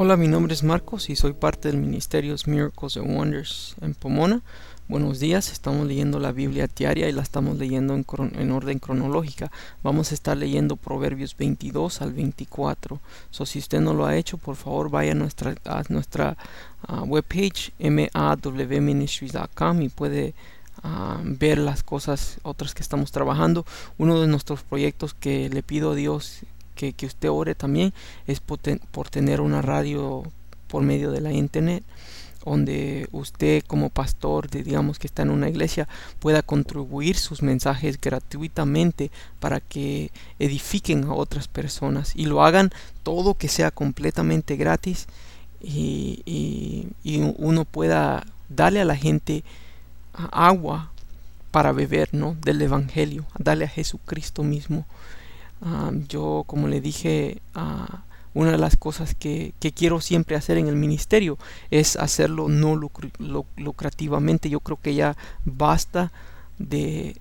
Hola, mi nombre es Marcos y soy parte del ministerio Miracles and Wonders en Pomona. Buenos días, estamos leyendo la Biblia diaria y la estamos leyendo en orden cronológica. Vamos a estar leyendo Proverbios 22 al 24. Si usted no lo ha hecho, por favor vaya a nuestra webpage mawministries.com y puede ver las cosas otras que estamos trabajando. Uno de nuestros proyectos que le pido a Dios que usted ore también es por tener una radio por medio de la internet, donde usted como pastor, digamos que está en una iglesia, pueda contribuir sus mensajes gratuitamente para que edifiquen a otras personas y lo hagan todo que sea completamente gratis y uno pueda darle a la gente agua para beber, ¿no? Del evangelio, darle a Jesucristo mismo. Yo, como le dije, una de las cosas que quiero siempre hacer en el ministerio es hacerlo no lucrativamente. Yo creo que ya basta de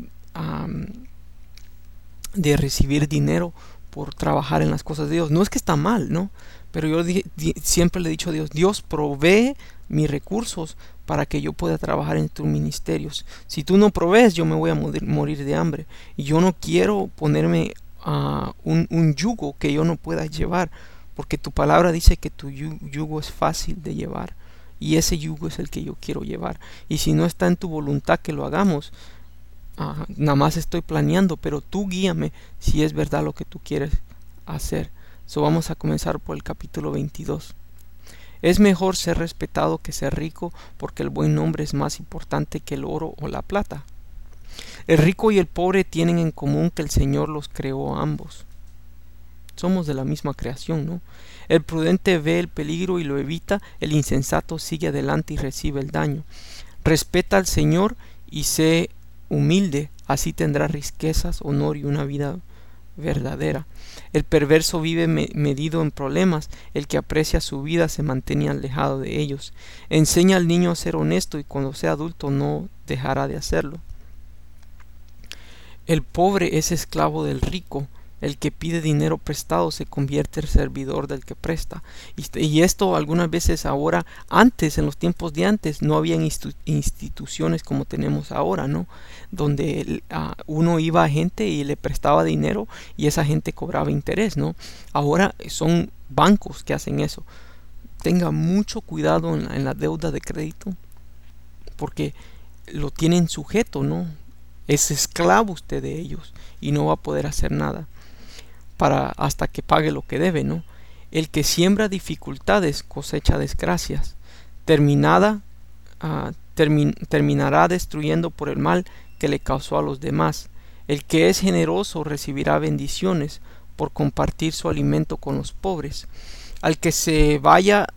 recibir dinero por trabajar en las cosas de Dios. No es que está mal, ¿no? Pero yo siempre le he dicho a Dios, Dios provee mis recursos para que yo pueda trabajar en tus ministerios. Si tú no provees, yo me voy a morir de hambre. Y yo no quiero ponerme un yugo que yo no pueda llevar, porque tu palabra dice que tu yugo es fácil de llevar, y ese yugo es el que yo quiero llevar. Y si no está en tu voluntad que lo hagamos, nada más estoy planeando, pero tú guíame si es verdad lo que tú quieres hacer. Vamos a comenzar por el capítulo 22. Es mejor ser respetado que ser rico, porque el buen nombre es más importante que el oro o la plata. El rico y el pobre tienen en común que el Señor los creó a ambos. Somos de la misma creación, ¿no? El prudente ve el peligro y lo evita, el insensato sigue adelante y recibe el daño. Respeta al Señor y sé humilde, así tendrás riquezas, honor y una vida verdadera. El perverso vive medido en problemas, el que aprecia su vida se mantiene alejado de ellos. Enseña al niño a ser honesto y cuando sea adulto no dejará de hacerlo. El pobre es esclavo del rico, el que pide dinero prestado se convierte en servidor del que presta. Y esto algunas veces ahora, antes, en los tiempos de antes, no había instituciones como tenemos ahora, ¿no? Donde uno iba a gente y le prestaba dinero y esa gente cobraba interés, ¿no? Ahora son bancos que hacen eso. Tenga mucho cuidado en la deuda de crédito, porque lo tienen sujeto, ¿no? Es esclavo usted de ellos y no va a poder hacer nada hasta que pague lo que debe, ¿no? El que siembra dificultades cosecha desgracias. Terminará destruyendo por el mal que le causó a los demás. El que es generoso recibirá bendiciones por compartir su alimento con los pobres. Haz que se vaya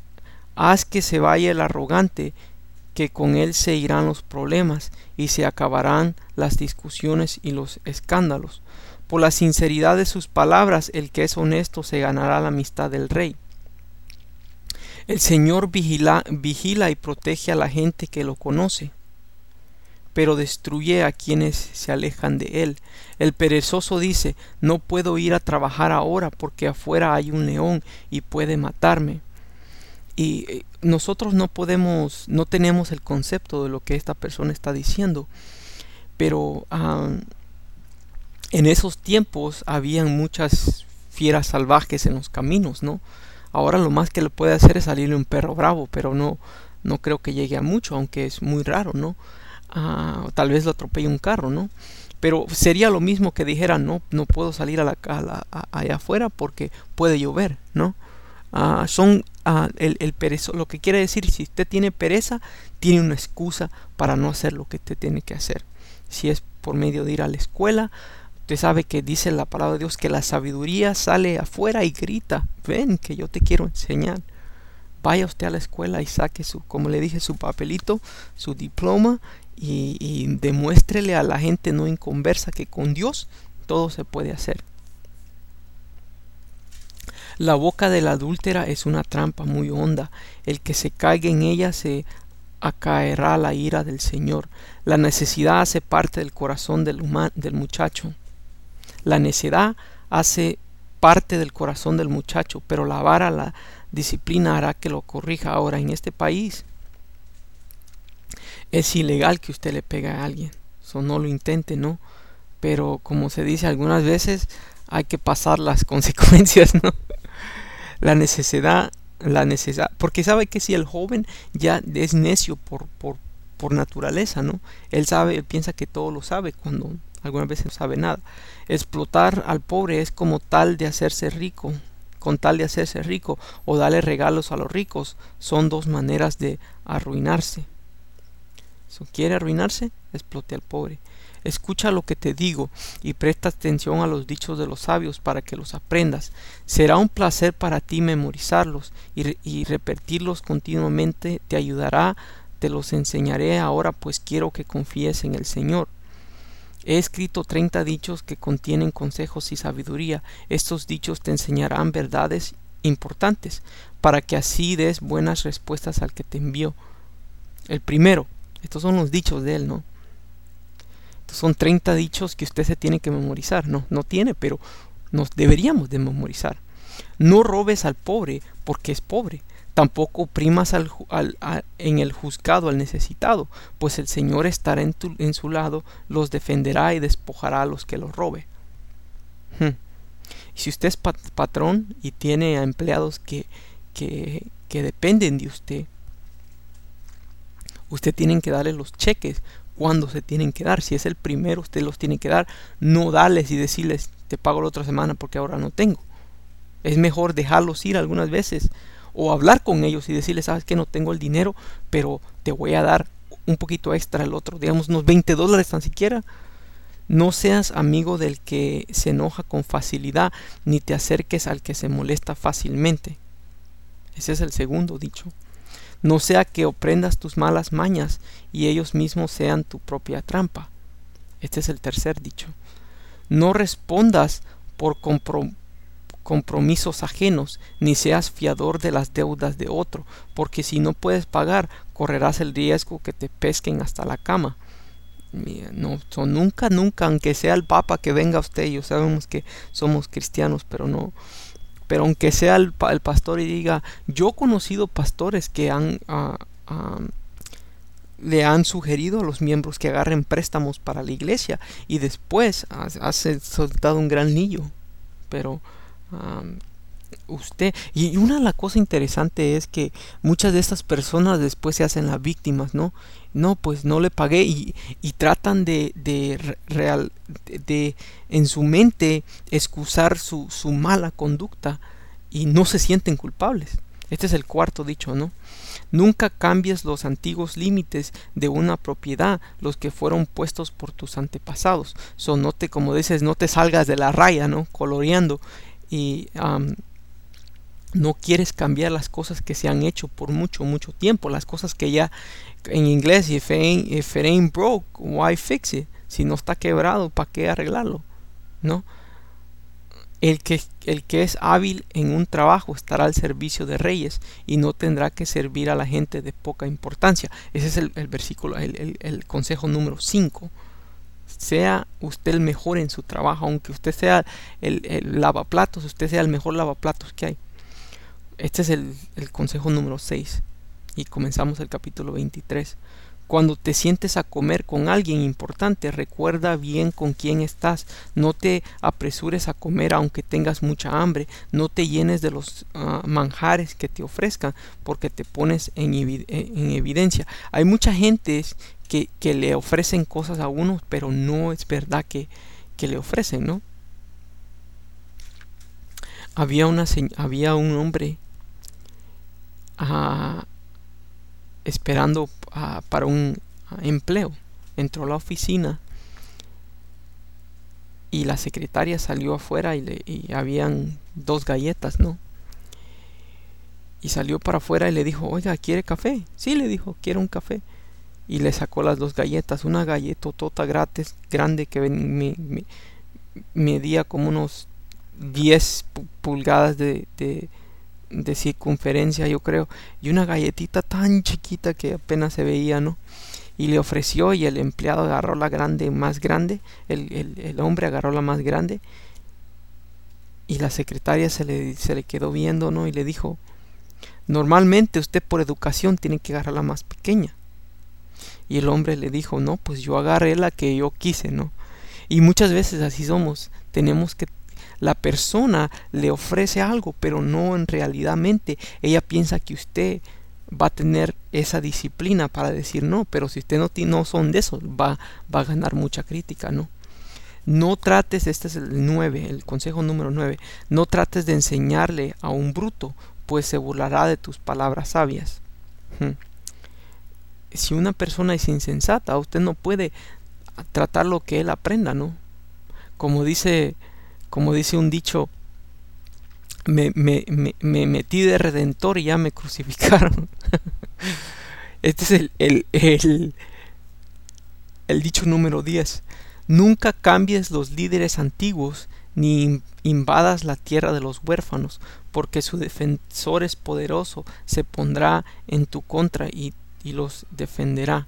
el arrogante, que con él se irán los problemas y se acabarán las discusiones y los escándalos. Por la sinceridad de sus palabras, el que es honesto se ganará la amistad del rey. El Señor vigila y protege a la gente que lo conoce, pero destruye a quienes se alejan de él. El perezoso dice, no puedo ir a trabajar ahora porque afuera hay un león y puede matarme. Y nosotros no tenemos el concepto de lo que esta persona está diciendo, pero en esos tiempos habían muchas fieras salvajes en los caminos, ¿no? Ahora lo más que le puede hacer es salirle un perro bravo, pero no creo que llegue a mucho, aunque es muy raro, ¿no? Tal vez lo atropelle un carro, ¿no? Pero sería lo mismo que dijera, no puedo salir allá afuera porque puede llover, ¿no? El perezoso, lo que quiere decir, si usted tiene pereza, tiene una excusa para no hacer lo que usted tiene que hacer. Si es por medio de ir a la escuela, usted sabe que dice la palabra de Dios que la sabiduría sale afuera y grita, ven que yo te quiero enseñar. Vaya usted a la escuela y saque como le dije, su papelito, su diploma y demuéstrele a la gente no inconversa que con Dios todo se puede hacer. La boca de la adúltera es una trampa muy honda. El que se caiga en ella se acaerá la ira del Señor. La necesidad hace parte del corazón del muchacho. La necedad hace parte del corazón del muchacho, pero la vara, la disciplina hará que lo corrija. Ahora, en este país es ilegal que usted le pegue a alguien, eso no lo intente, ¿no? Pero como se dice algunas veces, hay que pasar las consecuencias, ¿no? La necesidad, porque sabe que si el joven ya es necio por naturaleza, ¿no? Él sabe, él piensa que todo lo sabe cuando algunas veces no sabe nada. Explotar al pobre es como tal de hacerse rico, con tal de hacerse rico, o darle regalos a los ricos, son dos maneras de arruinarse. Si quiere arruinarse, explote al pobre. Escucha lo que te digo y presta atención a los dichos de los sabios para que los aprendas. Será un placer para ti memorizarlos y repetirlos continuamente te ayudará. Te los enseñaré ahora, pues quiero que confíes en el Señor. He escrito 30 dichos que contienen consejos y sabiduría. Estos dichos te enseñarán verdades importantes para que así des buenas respuestas al que te envió. El primero, estos son los dichos de él, ¿no? Son 30 dichos que usted se tiene que memorizar. No tiene, pero nos deberíamos de memorizar. No robes al pobre porque es pobre. Tampoco oprimas en el juzgado al necesitado, pues el Señor estará en su lado, los defenderá y despojará a los que los robe. Y si usted es patrón y tiene a empleados que dependen de usted, usted tiene que darle los cheques cuando se tienen que dar. Si es el primero, usted los tiene que dar, no darles y decirles te pago la otra semana porque ahora no tengo. Es mejor dejarlos ir algunas veces o hablar con ellos y decirles, sabes que no tengo el dinero, pero te voy a dar un poquito extra el otro, digamos unos $20 tan siquiera. No seas amigo del que se enoja con facilidad, ni te acerques al que se molesta fácilmente. Ese es el segundo dicho. No sea que aprendas tus malas mañas y ellos mismos sean tu propia trampa. Este es el tercer dicho. No respondas por compromisos ajenos, ni seas fiador de las deudas de otro, porque si no puedes pagar, correrás el riesgo que te pesquen hasta la cama. No, nunca, aunque sea el Papa que venga a usted, yo sabemos que somos cristianos, pero no. Pero aunque sea el pastor y diga, yo he conocido pastores que le han sugerido a los miembros que agarren préstamos para la iglesia y después hace soltado un gran lío. Pero usted, y una de las cosas interesantes es que muchas de estas personas después se hacen las víctimas, ¿no? No, pues no le pagué y tratan de en su mente excusar su mala conducta y no se sienten culpables. Este es el cuarto dicho, ¿no? Nunca cambies los antiguos límites de una propiedad, los que fueron puestos por tus antepasados. Como dices, no te salgas de la raya, ¿no? Coloreando y no quieres cambiar las cosas que se han hecho por mucho tiempo, las cosas que ya, en inglés, if it ain't broke, why fix it? Si no está quebrado, ¿para qué arreglarlo? ¿No? El que es hábil en un trabajo estará al servicio de reyes y no tendrá que servir a la gente de poca importancia. Ese es el versículo, el consejo número 5. Sea usted el mejor en su trabajo, aunque usted sea el lavaplatos, usted sea el mejor lavaplatos que hay. Este es el consejo número 6 y comenzamos el capítulo 23. Cuando te sientes a comer con alguien importante, recuerda bien con quién estás. No te apresures a comer aunque tengas mucha hambre. No te llenes de los manjares que te ofrezcan, porque te pones en evidencia. Hay mucha gente que le ofrecen cosas a uno, pero no es verdad que le ofrecen, ¿no? Había un hombre esperando para un empleo. Entró a la oficina y la secretaria salió afuera y habían 2 galletas, ¿no? Y salió para afuera y le dijo, oiga, ¿quiere café? Sí, le dijo, quiero un café. Y le sacó las 2 galletas, una galletotota gratis, grande, que medía como unos 10 pulgadas de circunferencia, yo creo, y una galletita tan chiquita que apenas se veía, ¿no? Y le ofreció, y el empleado agarró la grande, más grande, el hombre agarró la más grande Y la secretaria se le quedó viendo, ¿no? Y le dijo, normalmente usted por educación tiene que agarrar la más pequeña. Y el hombre le dijo, no, pues yo agarré la que yo quise, ¿no? Y muchas veces así somos. Tenemos que, la persona le ofrece algo, pero no en realidadmente. Ella piensa que usted va a tener esa disciplina para decir no, pero si usted no son de esos, va a ganar mucha crítica, ¿no? No trates, este es el 9, el consejo número 9, no trates de enseñarle a un bruto, pues se burlará de tus palabras sabias. Si una persona es insensata, usted no puede tratar lo que él aprenda, ¿no? Como dice un dicho, me metí de redentor y ya me crucificaron. Este es el dicho número 10. Nunca cambies los líderes antiguos ni invadas la tierra de los huérfanos, porque su defensor es poderoso, se pondrá en tu contra y los defenderá.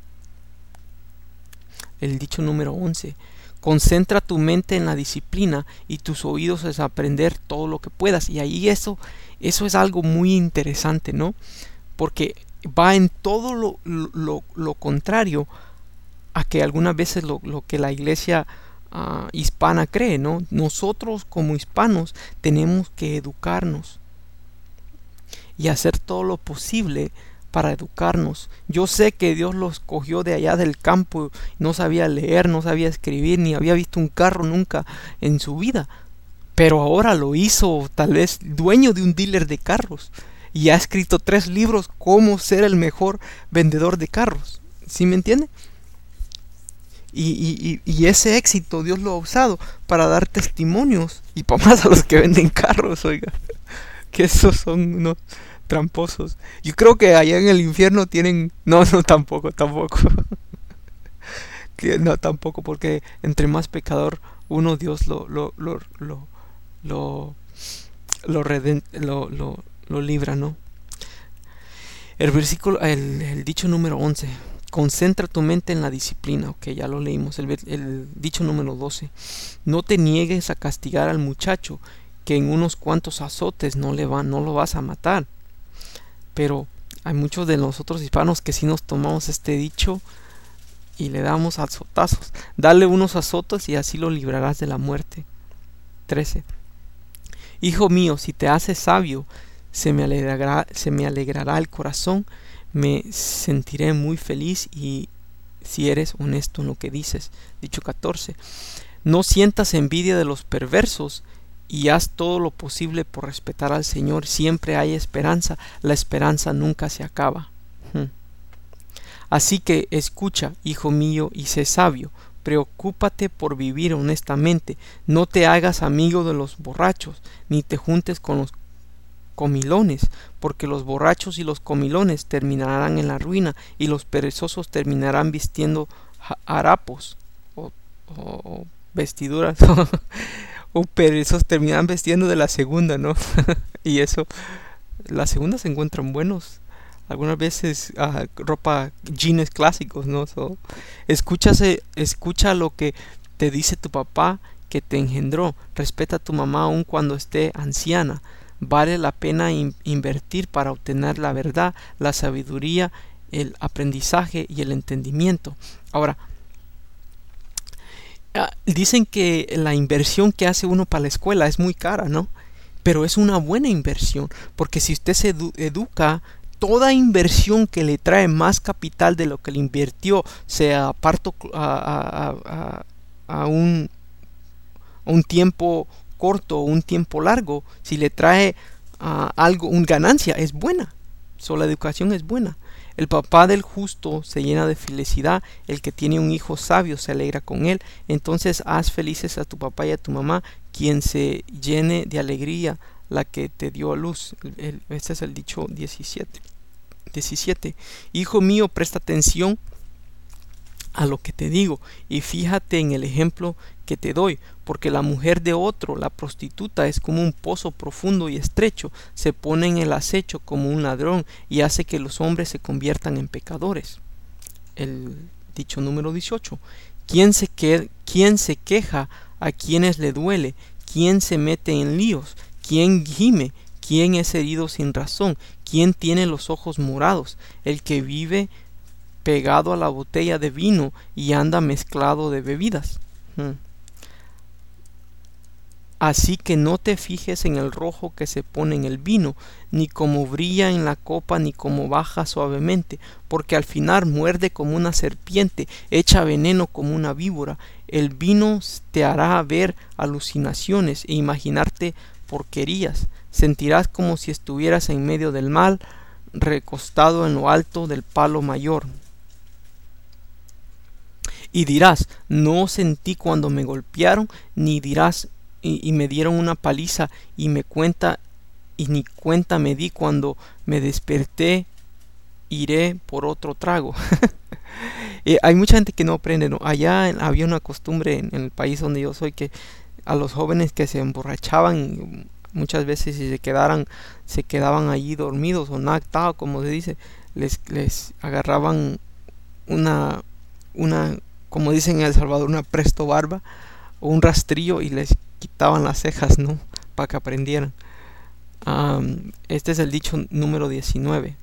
El dicho número 11. Concentra tu mente en la disciplina y tus oídos en aprender todo lo que puedas. Y ahí eso es algo muy interesante, ¿no? Porque va en todo lo contrario a que algunas veces lo que la iglesia hispana cree, ¿no? Nosotros como hispanos tenemos que educarnos y hacer todo lo posible para educarnos. Yo sé que Dios los cogió de allá del campo, no sabía leer, no sabía escribir, ni había visto un carro nunca en su vida, pero ahora lo hizo tal vez dueño de un dealer de carros y ha escrito 3 libros cómo ser el mejor vendedor de carros. ¿Sí me entiende? Y ese éxito Dios lo ha usado para dar testimonios y para más a los que venden carros, oiga, que esos son unos tramposos. Yo creo que allá en el infierno tienen... No, tampoco. No, tampoco, porque entre más pecador uno, Dios lo libra, ¿no? El dicho número 11. Concentra tu mente en la disciplina. Ok, ya lo leímos. El dicho número 12. No te niegues a castigar al muchacho, que en unos cuantos azotes no lo vas a matar. Pero hay muchos de nosotros hispanos que sí nos tomamos este dicho y le damos azotazos. Dale unos azotes y así lo librarás de la muerte. 13. Hijo mío, si te haces sabio, se me alegrará el corazón, me sentiré muy feliz y si eres honesto en lo que dices. Dicho 14. No sientas envidia de los perversos y haz todo lo posible por respetar al Señor. Siempre hay esperanza, la esperanza nunca se acaba. Así que escucha, hijo mío, y sé sabio. Preocúpate por vivir honestamente. No te hagas amigo de los borrachos, ni te juntes con los comilones, porque los borrachos y los comilones terminarán en la ruina, y los perezosos terminarán vistiendo harapos o vestiduras o perezosos terminarán vestiendo de la segunda, ¿no? Y eso, las segundas se encuentran buenos algunas veces, ropa, jeans clásicos, ¿no? Escucha lo que te dice tu papá que te engendró. Respeta a tu mamá aun cuando esté anciana. Vale la pena invertir para obtener la verdad, la sabiduría, el aprendizaje y el entendimiento. Ahora, dicen que la inversión que hace uno para la escuela es muy cara, ¿no? Pero es una buena inversión, porque si usted se educa, toda inversión que le trae más capital de lo que le invirtió, sea aparto a un tiempo corto o un tiempo largo, si le trae algo, una ganancia, es buena. La educación es buena. El papá del justo se llena de felicidad, el que tiene un hijo sabio se alegra con él. Entonces haz felices a tu papá y a tu mamá, quien se llene de alegría la que te dio a luz. Este es el dicho 17. Hijo mío, presta atención a lo que te digo y fíjate en el ejemplo que te doy, porque la mujer de otro, la prostituta, es como un pozo profundo y estrecho, se pone en el acecho como un ladrón y hace que los hombres se conviertan en pecadores. El dicho número 18. ¿Quién se queja a quienes le duele? ¿Quién se mete en líos? ¿Quién gime? ¿Quién es herido sin razón? ¿Quién tiene los ojos morados? El que vive pegado a la botella de vino y anda mezclado de bebidas. Así que no te fijes en el rojo que se pone en el vino, ni cómo brilla en la copa, ni cómo baja suavemente, porque al final muerde como una serpiente, echa veneno como una víbora. El vino te hará ver alucinaciones e imaginarte porquerías. Sentirás como si estuvieras en medio del mar, recostado en lo alto del palo mayor. Y dirás, no sentí cuando me golpearon, ni dirás, y me dieron una paliza, y ni cuenta me di cuando me desperté, iré por otro trago. Hay mucha gente que no aprende, ¿no? Allá había una costumbre en el país donde yo soy, que a los jóvenes que se emborrachaban muchas veces, y se quedaban allí dormidos o nactados, como se dice, les agarraban una como dicen en El Salvador, una presto barba o un rastrillo, y les quitaban las cejas, ¿no? Para que aprendieran. Este es el dicho número 19.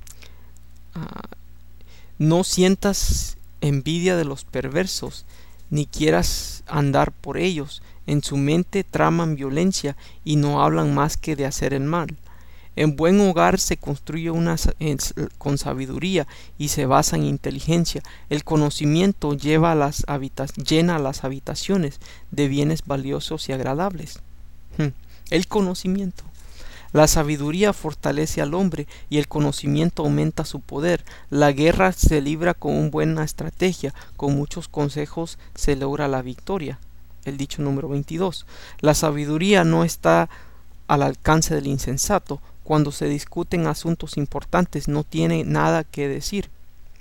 No sientas envidia de los perversos, ni quieras andar por ellos. En su mente traman violencia y no hablan más que de hacer el mal. En buen hogar se construye con sabiduría y se basa en inteligencia. El conocimiento llena las habitaciones de bienes valiosos y agradables. El conocimiento. La sabiduría fortalece al hombre y el conocimiento aumenta su poder. La guerra se libra con una buena estrategia, con muchos consejos se logra la victoria. El dicho número 22. La sabiduría no está al alcance del insensato. Cuando se discuten asuntos importantes no tiene nada que decir.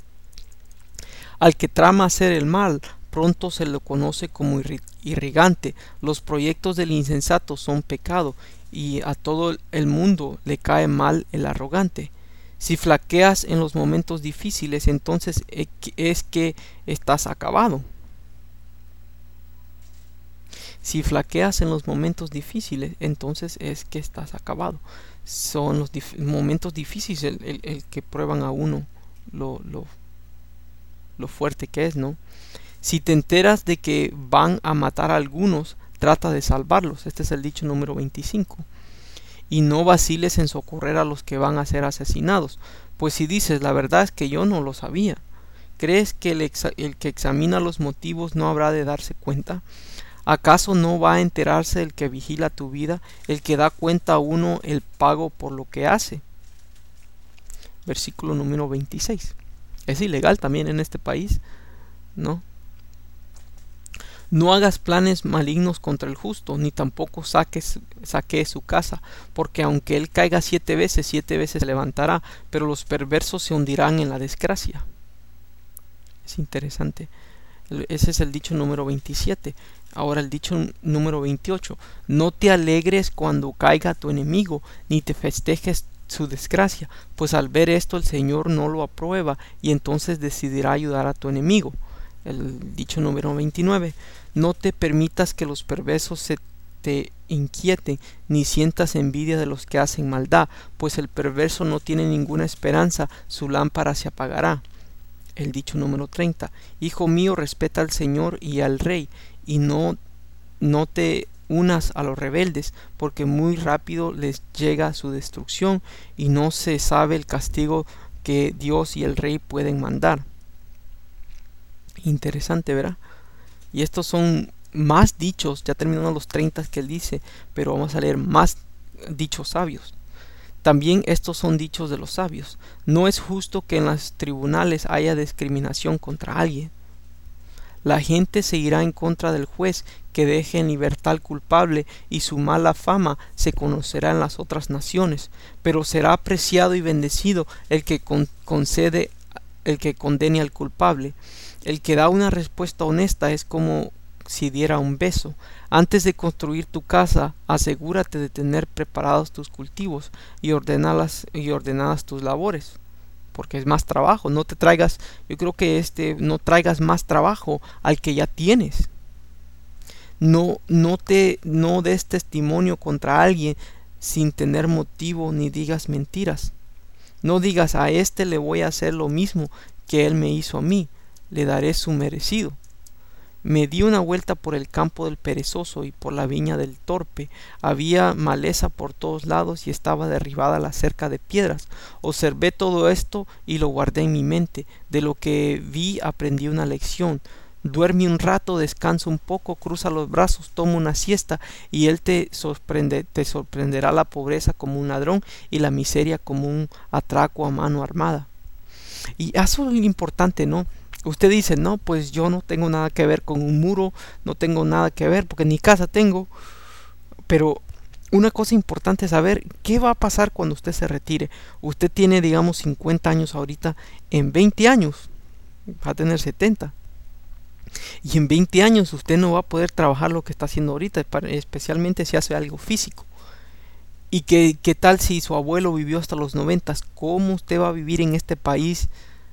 Al que trama hacer el mal, pronto se lo conoce como irrigante. Los proyectos del insensato son pecado, y a todo el mundo le cae mal el arrogante. Si flaqueas en los momentos difíciles, entonces es que estás acabado. Si flaqueas en los momentos difíciles, entonces es que estás acabado. Son los momentos difíciles el que prueban a uno lo fuerte que es, ¿no? Si te enteras de que van a matar a algunos, trata de salvarlos. Este es el dicho número 25. Y no vaciles en socorrer a los que van a ser asesinados, pues si dices, la verdad es que yo no lo sabía, ¿crees que el que examina los motivos no habrá de darse cuenta? ¿Acaso no va a enterarse el que vigila tu vida, el que da cuenta a uno el pago por lo que hace? Versículo número 26. Es ilegal también en este país, ¿no? No hagas planes malignos contra el justo, ni tampoco saquees su casa, porque aunque él caiga 7 veces se levantará, pero los perversos se hundirán en la desgracia. Es interesante. Ese es el dicho número 27. Ahora el dicho número 28. No te alegres cuando caiga tu enemigo, ni te festejes su desgracia, pues al ver esto el Señor no lo aprueba, y entonces decidirá ayudar a tu enemigo. El dicho número 29. No te permitas que los perversos se te inquieten, ni sientas envidia de los que hacen maldad, pues el perverso no tiene ninguna esperanza, su lámpara se apagará. El dicho número 30. Hijo mío, respeta al Señor y al Rey, y no te unas a los rebeldes, porque muy rápido les llega su destrucción, y no se sabe el castigo que Dios y el Rey pueden mandar. Interesante, ¿verdad? Y estos son más dichos, ya terminando los 30 que él dice, pero vamos a leer más dichos sabios. También estos son dichos de los sabios. No es justo que en los tribunales haya discriminación contra alguien. La gente se irá en contra del juez que deje en libertad al culpable, y su mala fama se conocerá en las otras naciones. Pero será apreciado y bendecido el que condene al culpable. El que da una respuesta honesta es como si diera un beso. Antes de construir tu casa, asegúrate de tener preparados tus cultivos y ordenadas tus labores, porque es más trabajo. No traigas más trabajo al que ya tienes. No des testimonio contra alguien sin tener motivo, ni digas mentiras. No digas: a este le voy a hacer lo mismo que él me hizo a mí, le daré su merecido. Me di una vuelta por el campo del perezoso y por la viña del torpe. Había maleza por todos lados y estaba derribada la cerca de piedras. Observé todo esto y lo guardé en mi mente. De lo que vi aprendí una lección. Duerme un rato, descansa un poco, cruza los brazos, toma una siesta, y él te sorprenderá la pobreza como un ladrón y la miseria como un atraco a mano armada. Y eso es lo importante, ¿no? Usted dice: no, pues yo no tengo nada que ver con un muro, no tengo nada que ver porque ni casa tengo. Pero una cosa importante es saber qué va a pasar cuando usted se retire. Usted tiene, digamos, 50 años ahorita. En 20 años va a tener 70. Y en 20 años usted no va a poder trabajar lo que está haciendo ahorita, especialmente si hace algo físico. ¿Y qué tal si su abuelo vivió hasta los 90? ¿Cómo usted va a vivir en este país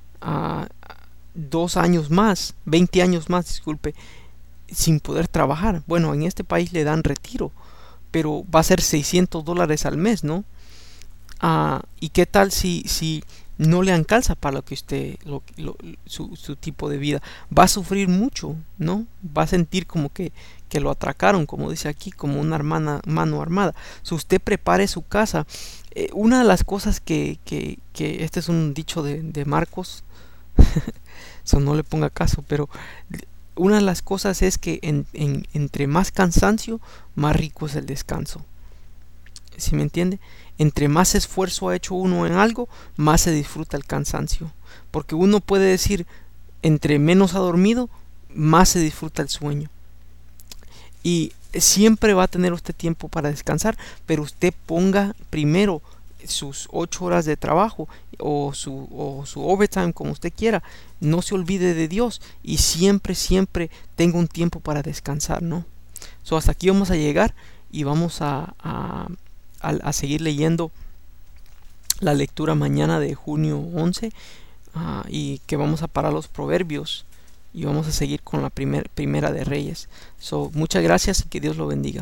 2 años más, 20 años más, disculpe, sin poder trabajar? Bueno, en este país le dan retiro, pero va a ser $600 al mes, ¿no? ¿Y qué tal si no le alcanza para lo que usted, su tipo de vida? Va a sufrir mucho, ¿no? Va a sentir como que lo atracaron, como dice aquí, como una mano armada. Si usted prepare su casa, una de las cosas que este es un dicho de Marcos, eso no le ponga caso, pero una de las cosas es que entre más cansancio, más rico es el descanso. ¿Sí me entiende? Entre más esfuerzo ha hecho uno en algo, más se disfruta el cansancio. Porque uno puede decir: entre menos ha dormido, más se disfruta el sueño. Y siempre va a tener usted tiempo para descansar, pero usted ponga primero sus 8 horas de trabajo o su overtime, como usted quiera. No se olvide de Dios y siempre tenga un tiempo para descansar, ¿no? Hasta aquí vamos a llegar y vamos a seguir leyendo la lectura mañana de junio 11, y que vamos a parar los proverbios y vamos a seguir con la primera de Reyes. Muchas gracias y que Dios lo bendiga.